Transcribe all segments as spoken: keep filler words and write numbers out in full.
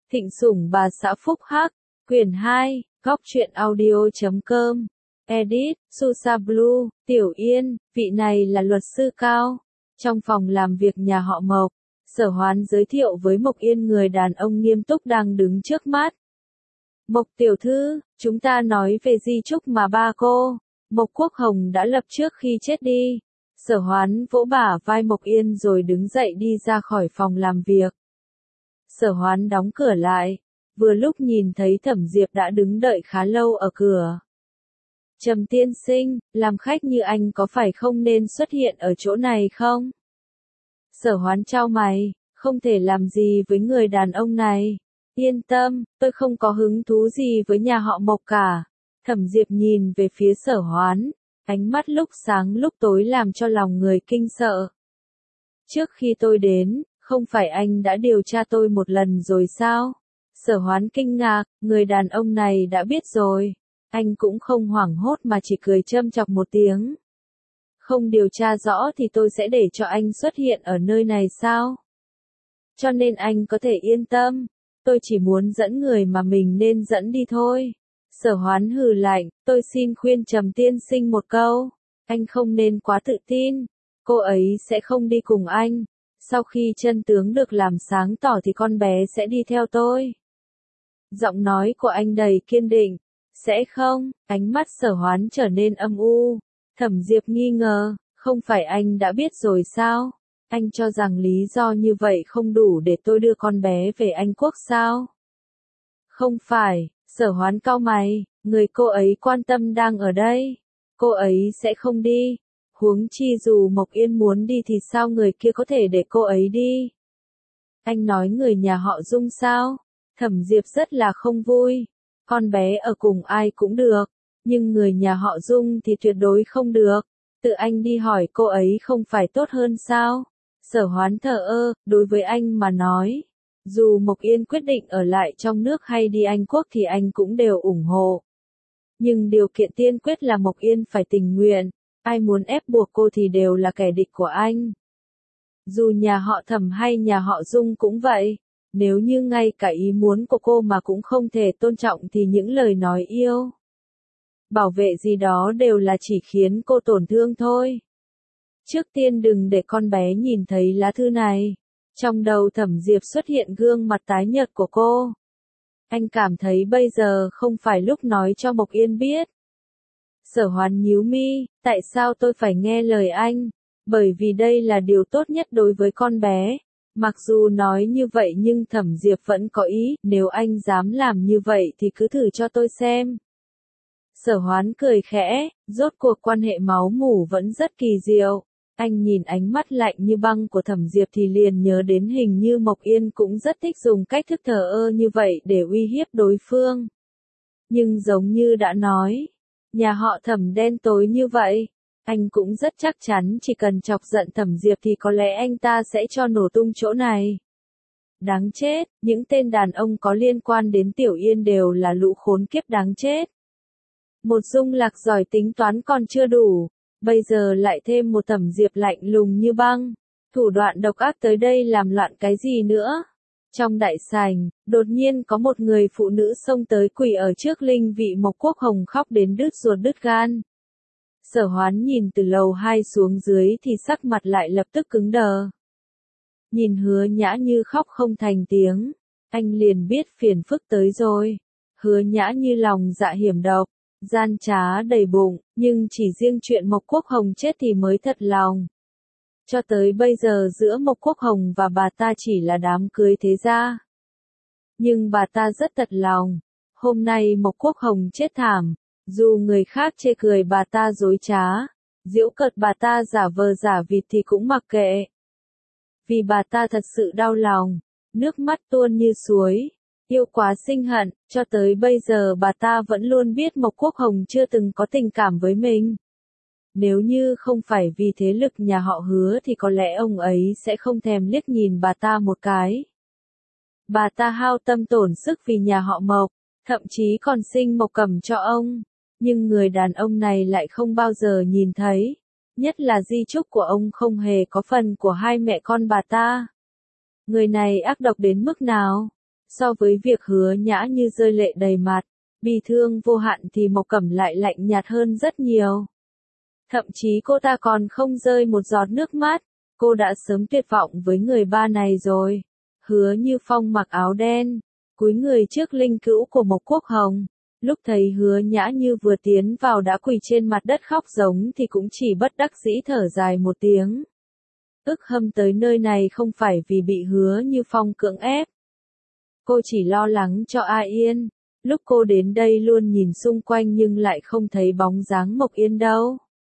Thịnh Sủng Bà Xã Phúc Hắc, Quyển hai, Góc truyện audio chấm com, Edit, Susa Blue, Tiểu Yên, vị này là luật sư Cao. Trong phòng làm việc nhà họ Mộc, Sở Hoán giới thiệu với Mộc Yên người đàn ông nghiêm túc đang đứng trước mắt. Mộc tiểu thư, chúng ta nói về di chúc mà ba cô, Mộc Quốc Hồng đã lập trước khi chết đi. Sở Hoán vỗ bả vai Mộc Yên rồi đứng dậy đi ra khỏi phòng làm việc. Sở Hoán đóng cửa lại, vừa lúc nhìn thấy Thẩm Diệp đã đứng đợi khá lâu ở cửa. Trầm tiên sinh, làm khách như anh có phải không nên xuất hiện ở chỗ này không? Sở Hoán chau mày, không thể làm gì với người đàn ông này. Yên tâm, tôi không có hứng thú gì với nhà họ Mộc cả. Thẩm Diệp nhìn về phía Sở Hoán, ánh mắt lúc sáng lúc tối làm cho lòng người kinh sợ. Trước khi tôi đến, không phải anh đã điều tra tôi một lần rồi sao? Sở Hoán kinh ngạc, người đàn ông này đã biết rồi. Anh cũng không hoảng hốt mà chỉ cười châm chọc một tiếng. Không điều tra rõ thì tôi sẽ để cho anh xuất hiện ở nơi này sao? Cho nên anh có thể yên tâm. Tôi chỉ muốn dẫn người mà mình nên dẫn đi thôi. Sở Hoán hừ lạnh, tôi xin khuyên Trầm tiên sinh một câu. Anh không nên quá tự tin. Cô ấy sẽ không đi cùng anh. Sau khi chân tướng được làm sáng tỏ thì con bé sẽ đi theo tôi. Giọng nói của anh đầy kiên định. Sẽ không, ánh mắt Sở Hoán trở nên âm u. Thẩm Diệp nghi ngờ, không phải anh đã biết rồi sao? Anh cho rằng lý do như vậy không đủ để tôi đưa con bé về Anh Quốc sao? Không phải, Sở Hoán cau mày, người cô ấy quan tâm đang ở đây. Cô ấy sẽ không đi. Huống chi dù Mộc Yên muốn đi thì sao người kia có thể để cô ấy đi? Anh nói người nhà họ Dung sao? Thẩm Diệp rất là không vui. Con bé ở cùng ai cũng được, nhưng người nhà họ Dung thì tuyệt đối không được. Tự anh đi hỏi cô ấy không phải tốt hơn sao? Sở Hoán thờ ơ, đối với anh mà nói. Dù Mộc Yên quyết định ở lại trong nước hay đi Anh Quốc thì anh cũng đều ủng hộ. Nhưng điều kiện tiên quyết là Mộc Yên phải tình nguyện. Ai muốn ép buộc cô thì đều là kẻ địch của anh. Dù nhà họ Thẩm hay nhà họ Dung cũng vậy. Nếu như ngay cả ý muốn của cô mà cũng không thể tôn trọng thì những lời nói yêu, bảo vệ gì đó đều là chỉ khiến cô tổn thương thôi. Trước tiên đừng để con bé nhìn thấy lá thư này. Trong đầu Thẩm Diệp xuất hiện gương mặt tái nhợt của cô. Anh cảm thấy bây giờ không phải lúc nói cho Mộc Yên biết. Sở Hoán nhíu mi, tại sao tôi phải nghe lời anh? Bởi vì đây là điều tốt nhất đối với con bé. Mặc dù nói như vậy nhưng Thẩm Diệp vẫn có ý, nếu anh dám làm như vậy thì cứ thử cho tôi xem. Sở Hoán cười khẽ, rốt cuộc quan hệ máu mủ vẫn rất kỳ diệu. Anh nhìn ánh mắt lạnh như băng của Thẩm Diệp thì liền nhớ đến hình như Mộc Yên cũng rất thích dùng cách thức thờ ơ như vậy để uy hiếp đối phương. Nhưng giống như đã nói, nhà họ Thẩm đen tối như vậy. Anh cũng rất chắc chắn chỉ cần chọc giận Thẩm Diệp thì có lẽ anh ta sẽ cho nổ tung chỗ này. Đáng chết, những tên đàn ông có liên quan đến Tiểu Yên đều là lũ khốn kiếp đáng chết. Một Dung Lạc giỏi tính toán còn chưa đủ, bây giờ lại thêm một Thẩm Diệp lạnh lùng như băng. Thủ đoạn độc ác tới đây làm loạn cái gì nữa? Trong đại sảnh, đột nhiên có một người phụ nữ xông tới quỳ ở trước linh vị Mộc Quốc Hồng khóc đến đứt ruột đứt gan. Sở Hoán nhìn từ lầu hai xuống dưới thì sắc mặt lại lập tức cứng đờ. Nhìn Hứa Nhã Như khóc không thành tiếng, anh liền biết phiền phức tới rồi. Hứa Nhã Như lòng dạ hiểm độc, gian trá đầy bụng, nhưng chỉ riêng chuyện Mộc Quốc Hồng chết thì mới thật lòng. Cho tới bây giờ giữa Mộc Quốc Hồng và bà ta chỉ là đám cưới thế gia. Nhưng bà ta rất thật lòng. Hôm nay Mộc Quốc Hồng chết thảm. Dù người khác chê cười bà ta dối trá, giễu cợt bà ta giả vờ giả vịt thì cũng mặc kệ. Vì bà ta thật sự đau lòng, nước mắt tuôn như suối, yêu quá sinh hận, cho tới bây giờ bà ta vẫn luôn biết Mộc Quốc Hồng chưa từng có tình cảm với mình. Nếu như không phải vì thế lực nhà họ Hứa thì có lẽ ông ấy sẽ không thèm liếc nhìn bà ta một cái. Bà ta hao tâm tổn sức vì nhà họ Mộc, thậm chí còn sinh Mộc Cẩm cho ông. Nhưng người đàn ông này lại không bao giờ nhìn thấy. Nhất là di chúc của ông không hề có phần của hai mẹ con bà ta. Người này ác độc đến mức nào? So với việc Hứa Nhã Như rơi lệ đầy mặt, bi thương vô hạn thì Mộc Cẩm lại lạnh nhạt hơn rất nhiều. Thậm chí cô ta còn không rơi một giọt nước mắt, cô đã sớm tuyệt vọng với người ba này rồi. Hứa Như Phong mặc áo đen, cúi người trước linh cữu của Mộc Quốc Hồng. Lúc thấy Hứa Nhã Như vừa tiến vào đã quỳ trên mặt đất khóc giống thì cũng chỉ bất đắc dĩ thở dài một tiếng. Ức hâm tới nơi này không phải vì bị Hứa Như Phong cưỡng ép. Cô chỉ lo lắng cho A Yên. Lúc cô đến đây luôn nhìn xung quanh nhưng lại không thấy bóng dáng Mộc Yên đâu.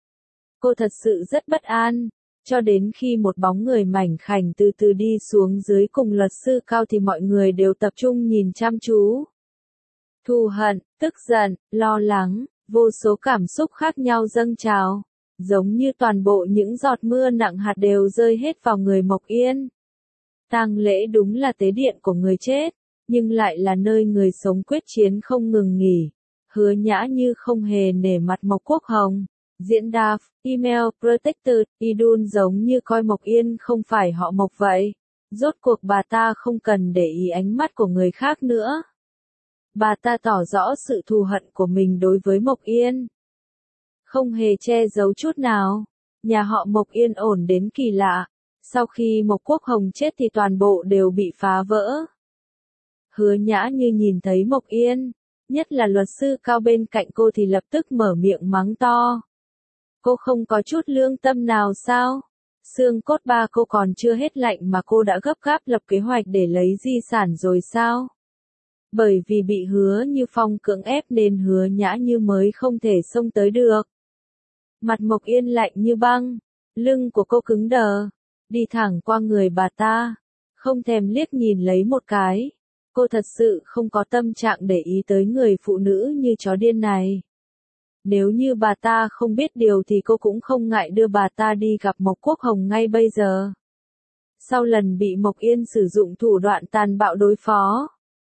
Cô thật sự rất bất an. Cho đến khi một bóng người mảnh khảnh từ từ đi xuống dưới cùng luật sư Cao thì mọi người đều tập trung nhìn chăm chú. Thù hận, tức giận, lo lắng, vô số cảm xúc khác nhau dâng trào, giống như toàn bộ những giọt mưa nặng hạt đều rơi hết vào người Mộc Yên. Tang lễ đúng là tế điện của người chết, nhưng lại là nơi người sống quyết chiến không ngừng nghỉ. Hứa Nhã Như không hề nể mặt Mộc Quốc Hồng. Diễn đạp, email, protector, idun giống như coi Mộc Yên không phải họ Mộc vậy. Rốt cuộc bà ta không cần để ý ánh mắt của người khác nữa. Bà ta tỏ rõ sự thù hận của mình đối với Mộc Yên. Không hề che giấu chút nào. Nhà họ Mộc yên ổn đến kỳ lạ. Sau khi Mộc Quốc Hồng chết thì toàn bộ đều bị phá vỡ. Hứa Nhã Như nhìn thấy Mộc Yên, nhất là luật sư Cao bên cạnh cô thì lập tức mở miệng mắng to. Cô không có chút lương tâm nào sao? Xương cốt ba cô còn chưa hết lạnh mà cô đã gấp gáp lập kế hoạch để lấy di sản rồi sao? Bởi vì bị Hứa Như Phong cưỡng ép nên Hứa Nhã Như mới không thể xông tới được. Mặt Mộc Yên lạnh như băng, lưng của cô cứng đờ, đi thẳng qua người bà ta, không thèm liếc nhìn lấy một cái. Cô thật sự không có tâm trạng để ý tới người phụ nữ như chó điên này. Nếu như bà ta không biết điều thì cô cũng không ngại đưa bà ta đi gặp Mộc Quốc Hồng ngay bây giờ. Sau lần bị Mộc Yên sử dụng thủ đoạn tàn bạo đối phó,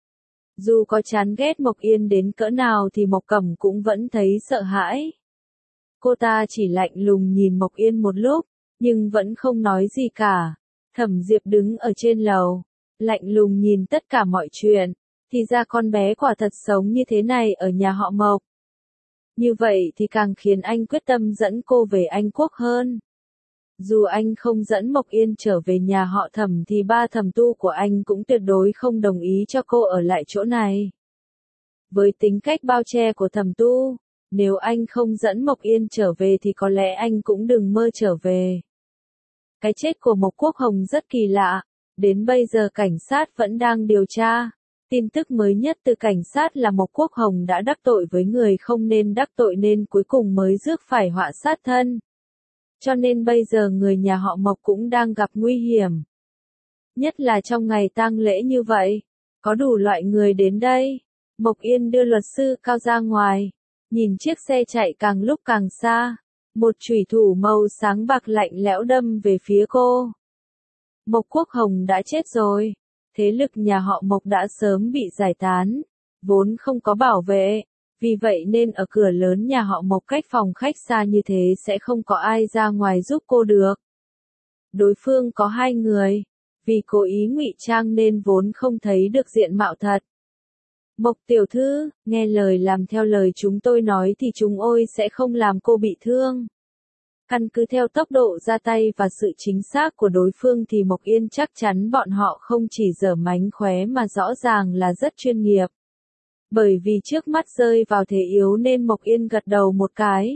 dù có chán ghét Mộc Yên đến cỡ nào thì Mộc Cẩm cũng vẫn thấy sợ hãi. Cô ta chỉ lạnh lùng nhìn Mộc Yên một lúc, nhưng vẫn không nói gì cả. Thẩm Diệp đứng ở trên lầu, lạnh lùng nhìn tất cả mọi chuyện. Thì ra con bé quả thật sống như thế này ở nhà họ Mộc. Như vậy thì càng khiến anh quyết tâm dẫn cô về Anh Quốc hơn. Dù anh không dẫn Mộc Yên trở về nhà họ Thẩm thì ba thẩm tu của anh cũng tuyệt đối không đồng ý cho cô ở lại chỗ này. Với tính cách bao che của thẩm tu, nếu anh không dẫn Mộc Yên trở về thì có lẽ anh cũng đừng mơ trở về. Cái chết của Mộc Quốc Hồng rất kỳ lạ, đến bây giờ cảnh sát vẫn đang điều tra. Tin tức mới nhất từ cảnh sát là Mộc Quốc Hồng đã đắc tội với người không nên đắc tội nên cuối cùng mới rước phải họa sát thân. Cho nên bây giờ người nhà họ Mộc cũng đang gặp nguy hiểm. Nhất là trong ngày tang lễ như vậy, có đủ loại người đến đây. Mộc Yên đưa luật sư Cao ra ngoài, nhìn chiếc xe chạy càng lúc càng xa. Một chùy thủ màu sáng bạc lạnh lẽo đâm về phía cô. Mộc Quốc Hồng đã chết rồi. Thế lực nhà họ Mộc đã sớm bị giải tán, vốn không có bảo vệ, vì vậy nên ở cửa lớn nhà họ Mộc cách phòng khách xa như thế sẽ không có ai ra ngoài giúp cô được. Đối phương có hai người, vì cố ý ngụy trang nên vốn không thấy được diện mạo thật. Mộc tiểu thư, nghe lời làm theo lời chúng tôi nói thì chúng ôi sẽ không làm cô bị thương. Căn cứ theo tốc độ ra tay và sự chính xác của đối phương thì Mộc Yên chắc chắn bọn họ không chỉ giở mánh khóe mà rõ ràng là rất chuyên nghiệp. Bởi vì trước mắt rơi vào thế yếu nên Mộc Yên gật đầu một cái.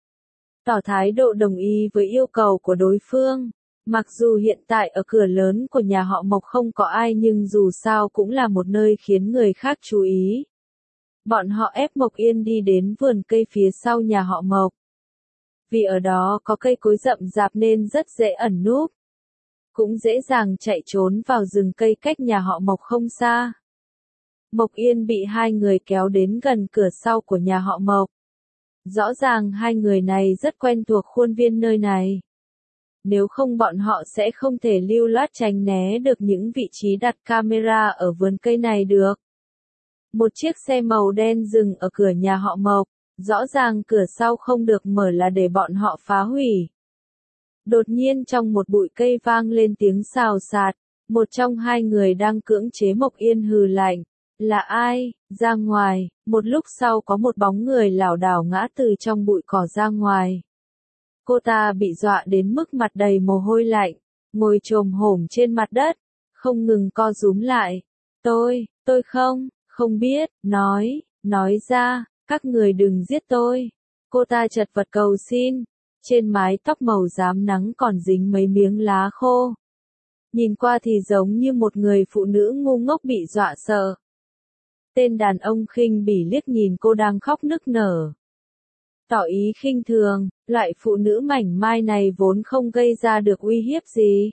Tỏ thái độ đồng ý với yêu cầu của đối phương. Mặc dù hiện tại ở cửa lớn của nhà họ Mộc không có ai nhưng dù sao cũng là một nơi khiến người khác chú ý. Bọn họ ép Mộc Yên đi đến vườn cây phía sau nhà họ Mộc. Vì ở đó có cây cối rậm rạp nên rất dễ ẩn núp. Cũng dễ dàng chạy trốn vào rừng cây cách nhà họ Mộc không xa. Mộc Yên bị hai người kéo đến gần cửa sau của nhà họ Mộc. Rõ ràng hai người này rất quen thuộc khuôn viên nơi này. Nếu không bọn họ sẽ không thể lưu loát tránh né được những vị trí đặt camera ở vườn cây này được. Một chiếc xe màu đen dừng ở cửa nhà họ Mộc. Rõ ràng cửa sau không được mở là để bọn họ phá hủy. Đột nhiên trong một bụi cây vang lên tiếng xào xạc. Một trong hai người đang cưỡng chế Mộc Yên hừ lạnh. Là ai? Ra ngoài, một lúc sau có một bóng người lảo đảo ngã từ trong bụi cỏ ra ngoài. Cô ta bị dọa đến mức mặt đầy mồ hôi lạnh, ngồi chồm hổm trên mặt đất, không ngừng co rúm lại. Tôi, tôi không, không biết, nói, nói ra, các người đừng giết tôi. Cô ta chật vật cầu xin, trên mái tóc màu rám nắng còn dính mấy miếng lá khô. Nhìn qua thì giống như một người phụ nữ ngu ngốc bị dọa sợ. Tên đàn ông khinh bỉ liếc nhìn cô đang khóc nức nở. Tỏ ý khinh thường, loại phụ nữ mảnh mai này vốn không gây ra được uy hiếp gì.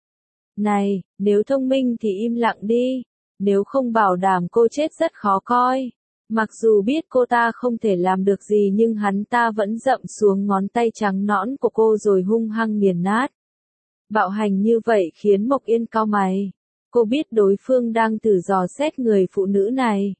Này, nếu thông minh thì im lặng đi, nếu không bảo đảm cô chết rất khó coi. Mặc dù biết cô ta không thể làm được gì nhưng hắn ta vẫn dậm xuống ngón tay trắng nõn của cô rồi hung hăng nghiền nát. Bạo hành như vậy khiến Mộc Yên cau mày. Cô biết đối phương đang thử dò xét người phụ nữ này.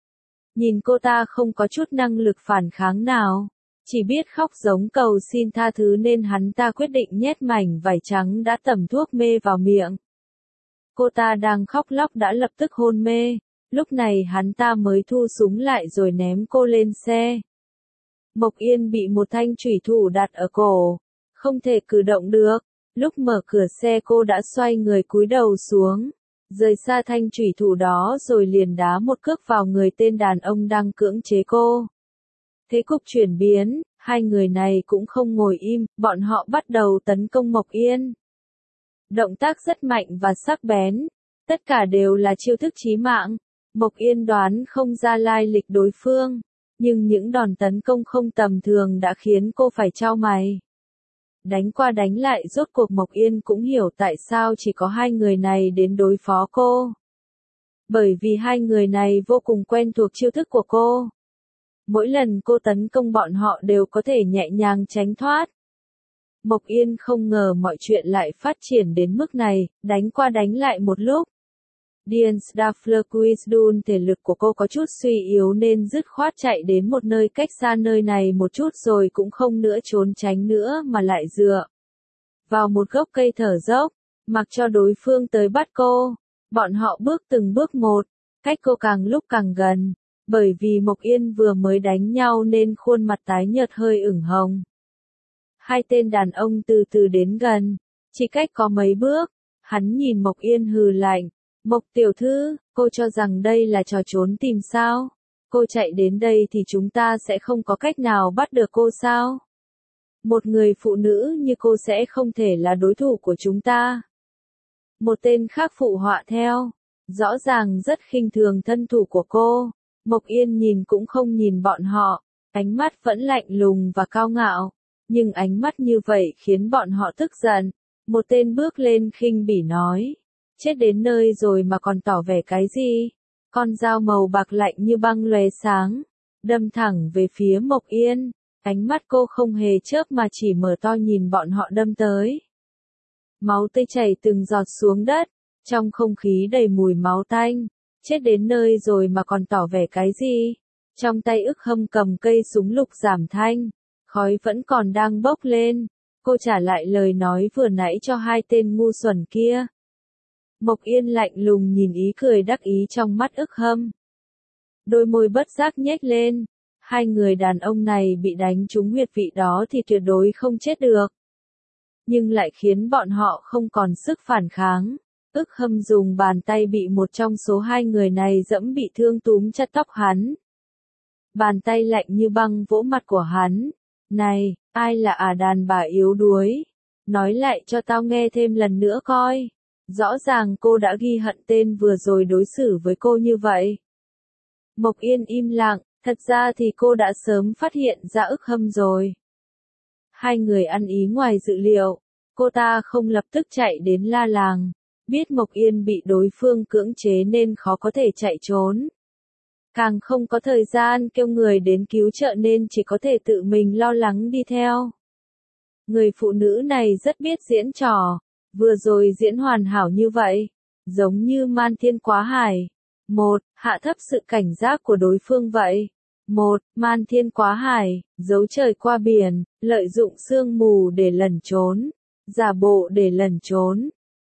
Nhìn cô ta không có chút năng lực phản kháng nào, chỉ biết khóc giống cầu xin tha thứ nên hắn ta quyết định nhét mảnh vải trắng đã tẩm thuốc mê vào miệng. Cô ta đang khóc lóc đã lập tức hôn mê, lúc này hắn ta mới thu súng lại rồi ném cô lên xe. Mộc Yên bị một thanh chủy thủ đặt ở cổ, không thể cử động được. Lúc mở cửa xe cô đã xoay người cúi đầu xuống, rời xa thanh chủy thủ đó rồi liền đá một cước vào người tên đàn ông đang cưỡng chế cô. Thế cục chuyển biến, hai người này cũng không ngồi im, bọn họ bắt đầu tấn công Mộc Yên. Động tác rất mạnh và sắc bén, tất cả đều là chiêu thức chí mạng. Mộc Yên đoán không ra lai lịch đối phương, nhưng những đòn tấn công không tầm thường đã khiến cô phải chau mày. Đánh qua đánh lại rốt cuộc Mộc Yên cũng hiểu tại sao chỉ có hai người này đến đối phó cô. Bởi vì hai người này vô cùng quen thuộc chiêu thức của cô. Mỗi lần cô tấn công bọn họ đều có thể nhẹ nhàng tránh thoát. Mộc Yên không ngờ mọi chuyện lại phát triển đến mức này, đánh qua đánh lại một lúc. Diens Daflerquisdun thể lực của cô có chút suy yếu nên dứt khoát chạy đến một nơi cách xa nơi này một chút rồi cũng không nữa trốn tránh nữa mà lại dựa vào một gốc cây thở dốc, mặc cho đối phương tới bắt cô. Bọn họ bước từng bước một, cách cô càng lúc càng gần, bởi vì Mộc Yên vừa mới đánh nhau nên khuôn mặt tái nhợt hơi ửng hồng. Hai tên đàn ông từ từ đến gần, chỉ cách có mấy bước, hắn nhìn Mộc Yên hừ lạnh. Mộc tiểu thư, cô cho rằng đây là trò trốn tìm sao? Cô chạy đến đây thì chúng ta sẽ không có cách nào bắt được cô sao? Một người phụ nữ như cô sẽ không thể là đối thủ của chúng ta. Một tên khác phụ họa theo, rõ ràng rất khinh thường thân thủ của cô. Mộc Yên nhìn cũng không nhìn bọn họ, ánh mắt vẫn lạnh lùng và cao ngạo, nhưng ánh mắt như vậy khiến bọn họ tức giận. Một tên bước lên khinh bỉ nói. Chết đến nơi rồi mà còn tỏ vẻ cái gì? Con dao màu bạc lạnh như băng lóe sáng, đâm thẳng về phía Mộc Yên. Ánh mắt cô không hề chớp mà chỉ mở to nhìn bọn họ đâm tới. Máu tươi chảy từng giọt xuống đất, trong không khí đầy mùi máu tanh. Chết đến nơi rồi mà còn tỏ vẻ cái gì? Trong tay ức hâm cầm cây súng lục giảm thanh, khói vẫn còn đang bốc lên. Cô trả lại lời nói vừa nãy cho hai tên ngu xuẩn kia. Mộc Yên lạnh lùng nhìn ý cười đắc ý trong mắt ức hâm. Đôi môi bất giác nhếch lên. Hai người đàn ông này bị đánh trúng huyệt vị đó thì tuyệt đối không chết được. Nhưng lại khiến bọn họ không còn sức phản kháng. Ức hâm dùng bàn tay bị một trong số hai người này dẫm bị thương túm chặt tóc hắn. Bàn tay lạnh như băng vỗ mặt của hắn. Này, ai là ả đàn bà yếu đuối? Nói lại cho tao nghe thêm lần nữa coi. Rõ ràng cô đã ghi hận tên vừa rồi đối xử với cô như vậy. Mộc Yên im lặng, thật ra thì cô đã sớm phát hiện ra ức hâm rồi. Hai người ăn ý ngoài dự liệu, cô ta không lập tức chạy đến la làng, biết Mộc Yên bị đối phương cưỡng chế nên khó có thể chạy trốn. Càng không có thời gian kêu người đến cứu trợ nên chỉ có thể tự mình lo lắng đi theo. Người phụ nữ này rất biết diễn trò. Vừa rồi diễn hoàn hảo như vậy, giống như man thiên quá hải. Một, hạ thấp sự cảnh giác của đối phương vậy. Một, man thiên quá hải, giấu trời qua biển, lợi dụng sương mù để lẩn trốn, giả bộ để lẩn trốn,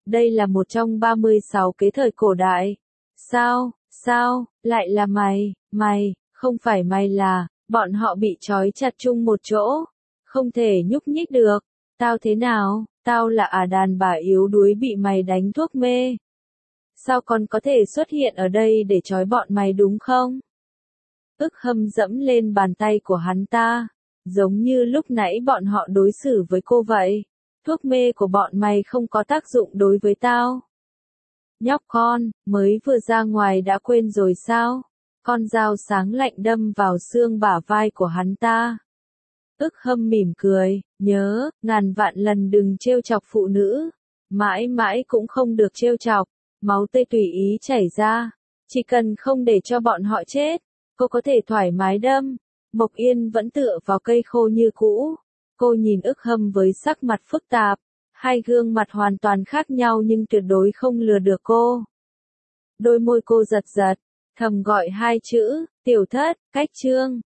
Đây là một trong ba mươi sáu kế thời cổ đại. Sao, sao, lại là mày, mày, không phải mày là, bọn họ bị trói chặt chung một chỗ, không thể nhúc nhích được. Tao thế nào, tao là ả đàn bà yếu đuối bị mày đánh thuốc mê. Sao còn có thể xuất hiện ở đây để trói bọn mày đúng không? Ức Hâm dẫm lên bàn tay của hắn ta, giống như lúc nãy bọn họ đối xử với cô vậy. Thuốc mê của bọn mày không có tác dụng đối với tao. Nhóc con, mới vừa ra ngoài đã quên rồi sao? Con dao sáng lạnh đâm vào xương bả vai của hắn ta. Ức Hâm mỉm cười, nhớ, ngàn vạn lần đừng trêu chọc phụ nữ. Mãi mãi cũng không được trêu chọc, máu tươi tùy ý chảy ra. Chỉ cần không để cho bọn họ chết, cô có thể thoải mái đâm. Mộc Yên vẫn tựa vào cây khô như cũ. Cô nhìn Ức Hâm với sắc mặt phức tạp. Hai gương mặt hoàn toàn khác nhau nhưng tuyệt đối không lừa được cô. Đôi môi cô giật giật, thầm gọi hai chữ, tiểu thất, cách chương.